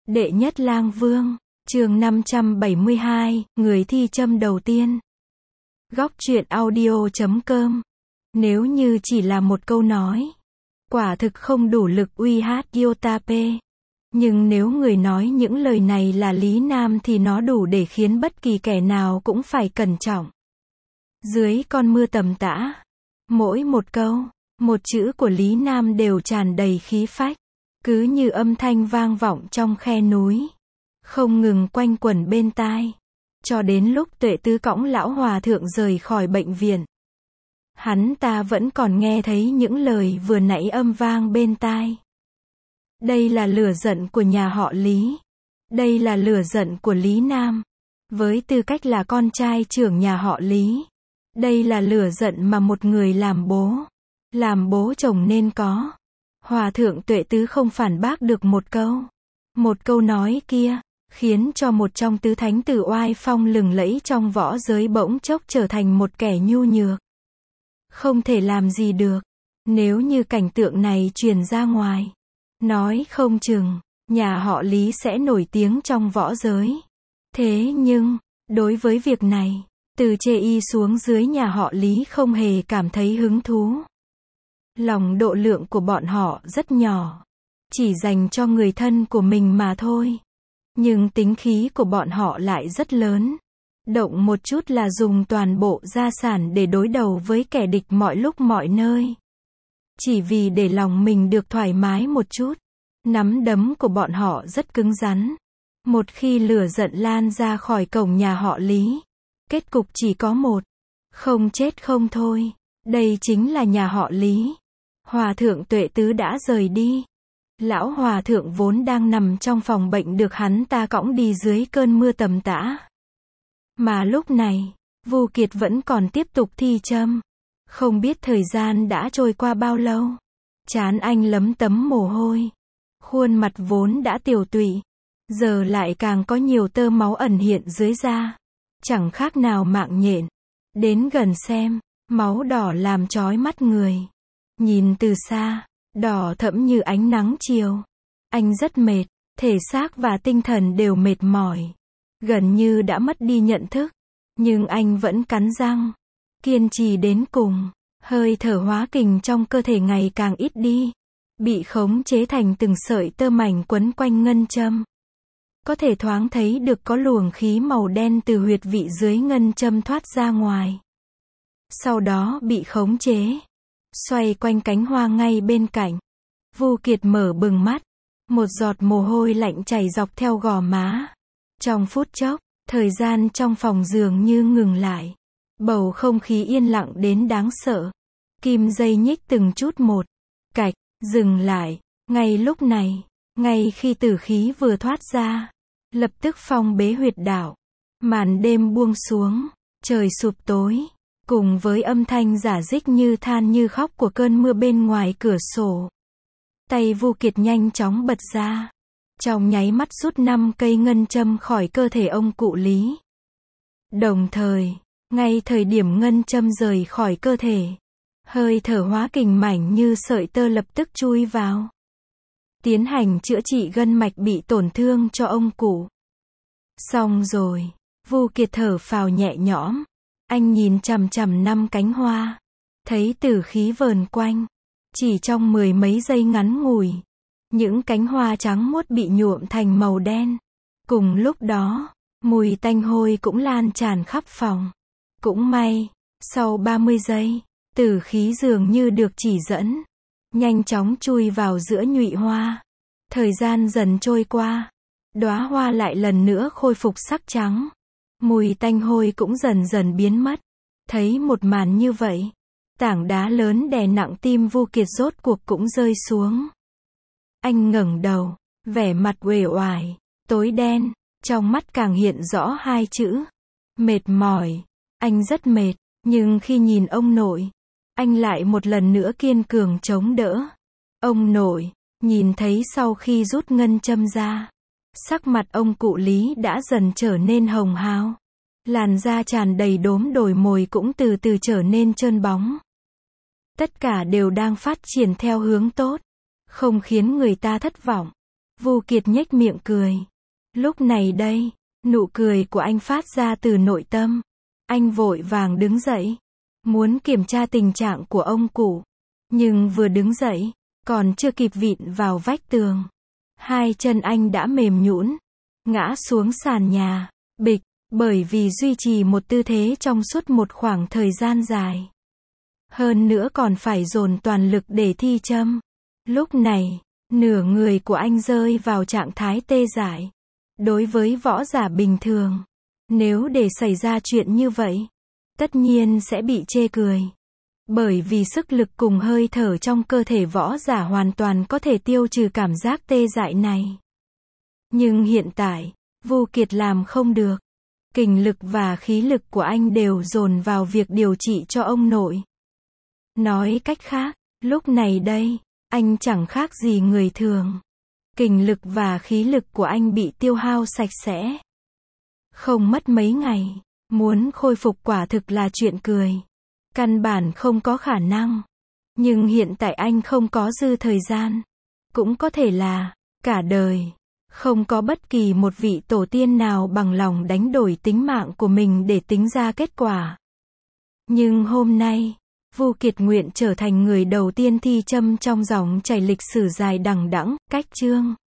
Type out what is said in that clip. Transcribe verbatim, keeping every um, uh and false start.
Đệ nhất lang vương, chương năm trăm bảy mươi hai, người thi châm đầu tiên. Góc truyện audio chấm com. Nếu như chỉ là một câu nói, quả thực không đủ lực uy hát Yotape. Nhưng nếu người nói những lời này là Lý Nam thì nó đủ để khiến bất kỳ kẻ nào cũng phải cẩn trọng. Dưới con mưa tầm tã, mỗi một câu, một chữ của Lý Nam đều tràn đầy khí phách, cứ như âm thanh vang vọng trong khe núi, không ngừng quanh quẩn bên tai, cho đến lúc Tuệ Tứ cõng lão hòa thượng rời khỏi bệnh viện. Hắn ta vẫn còn nghe thấy những lời vừa nãy âm vang bên tai. Đây là lửa giận của nhà họ Lý. Đây là lửa giận của Lý Nam. Với tư cách là con trai trưởng nhà họ Lý. Đây là lửa giận mà một người làm bố, làm bố chồng nên có. Hòa thượng Tuệ Tứ không phản bác được một câu. Một câu nói kia, khiến cho một trong tứ thánh tử oai phong lừng lẫy trong võ giới bỗng chốc trở thành một kẻ nhu nhược. Không thể làm gì được. Nếu như cảnh tượng này truyền ra ngoài, nói không chừng, nhà họ Lý sẽ nổi tiếng trong võ giới. Thế nhưng, đối với việc này, từ chê y xuống dưới nhà họ Lý không hề cảm thấy hứng thú. Lòng độ lượng của bọn họ rất nhỏ, chỉ dành cho người thân của mình mà thôi. Nhưng tính khí của bọn họ lại rất lớn. Động một chút là dùng toàn bộ gia sản để đối đầu với kẻ địch mọi lúc mọi nơi. Chỉ vì để lòng mình được thoải mái một chút. Nắm đấm của bọn họ rất cứng rắn. Một khi lửa giận lan ra khỏi cổng nhà họ Lý, kết cục chỉ có một. Không chết không thôi. Đây chính là nhà họ Lý. Hòa thượng Tuệ Tứ đã rời đi. Lão hòa thượng vốn đang nằm trong phòng bệnh được hắn ta cõng đi dưới cơn mưa tầm tã. Mà lúc này, Vu Kiệt vẫn còn tiếp tục thi châm. Không biết thời gian đã trôi qua bao lâu. Trán anh lấm tấm mồ hôi. Khuôn mặt vốn đã tiều tụy, giờ lại càng có nhiều tơ máu ẩn hiện dưới da. Chẳng khác nào mạng nhện. Đến gần xem, máu đỏ làm chói mắt người. Nhìn từ xa, đỏ thẫm như ánh nắng chiều. Anh rất mệt, thể xác và tinh thần đều mệt mỏi. Gần như đã mất đi nhận thức. Nhưng anh vẫn cắn răng, kiên trì đến cùng. Hơi thở hóa kình trong cơ thể ngày càng ít đi. Bị khống chế thành từng sợi tơ mảnh quấn quanh ngân châm. Có thể thoáng thấy được có luồng khí màu đen từ huyệt vị dưới ngân châm thoát ra ngoài. Sau đó bị khống chế, xoay quanh cánh hoa ngay bên cạnh. Vu Kiệt mở bừng mắt. Một giọt mồ hôi lạnh chảy dọc theo gò má. Trong phút chốc, thời gian trong phòng dường như ngừng lại. Bầu không khí yên lặng đến đáng sợ. Kim dây nhích từng chút một. Cạch, dừng lại. Ngay lúc này, ngay khi tử khí vừa thoát ra, lập tức phong bế huyệt đạo. Màn đêm buông xuống, trời sụp tối, cùng với âm thanh rả rích như than như khóc của cơn mưa bên ngoài cửa sổ. Tay Vu Kiệt nhanh chóng bật ra. Trong nháy mắt rút năm cây ngân châm khỏi cơ thể ông cụ Lý. Đồng thời, ngay thời điểm ngân châm rời khỏi cơ thể, hơi thở hóa kình mảnh như sợi tơ lập tức chui vào. Tiến hành chữa trị gân mạch bị tổn thương cho ông cụ. Xong rồi, Vu Kiệt thở phào nhẹ nhõm. Anh nhìn chằm chằm năm cánh hoa, thấy tử khí vờn quanh. Chỉ trong mười mấy giây ngắn ngủi, những cánh hoa trắng muốt bị nhuộm thành màu đen. Cùng lúc đó, mùi tanh hôi cũng lan tràn khắp phòng. Cũng may, sau ba mươi giây, tử khí dường như được chỉ dẫn, nhanh chóng chui vào giữa nhụy hoa. Thời gian dần trôi qua, đóa hoa lại lần nữa khôi phục sắc trắng. Mùi tanh hôi cũng dần dần biến mất. Thấy một màn như vậy, tảng đá lớn đè nặng tim Vu Kiệt rốt cuộc cũng rơi xuống. Anh ngẩng đầu, vẻ mặt uể oải, tối đen, trong mắt càng hiện rõ hai chữ. Mệt mỏi. Anh rất mệt, nhưng khi nhìn ông nội, anh lại một lần nữa kiên cường chống đỡ. Ông nội, nhìn thấy sau khi rút ngân châm ra, sắc mặt ông cụ Lý đã dần trở nên hồng hào. Làn da tràn đầy đốm đồi mồi cũng từ từ trở nên trơn bóng. Tất cả đều đang phát triển theo hướng tốt, không khiến người ta thất vọng. Vu Kiệt nhếch miệng cười. Lúc này đây, nụ cười của anh phát ra từ nội tâm. Anh vội vàng đứng dậy, muốn kiểm tra tình trạng của ông cụ. Nhưng vừa đứng dậy, còn chưa kịp vịn vào vách tường, hai chân anh đã mềm nhũn, ngã xuống sàn nhà, bịch, bởi vì duy trì một tư thế trong suốt một khoảng thời gian dài. Hơn nữa còn phải dồn toàn lực để thi châm. Lúc này, nửa người của anh rơi vào trạng thái tê dại. Đối với võ giả bình thường, nếu để xảy ra chuyện như vậy, tất nhiên sẽ bị chê cười. Bởi vì sức lực cùng hơi thở trong cơ thể võ giả hoàn toàn có thể tiêu trừ cảm giác tê dại này. Nhưng hiện tại, Vu Kiệt làm không được. Kình lực và khí lực của anh đều dồn vào việc điều trị cho ông nội. Nói cách khác, lúc này đây, anh chẳng khác gì người thường. Kình lực và khí lực của anh bị tiêu hao sạch sẽ. Không mất mấy ngày, muốn khôi phục quả thực là chuyện cười. Căn bản không có khả năng. Nhưng hiện tại anh không có dư thời gian. Cũng có thể là, cả đời, không có bất kỳ một vị tổ tiên nào bằng lòng đánh đổi tính mạng của mình để tính ra kết quả. Nhưng hôm nay, Vu Kiệt nguyện trở thành người đầu tiên thi châm trong dòng chảy lịch sử dài đằng đẵng, cách chương.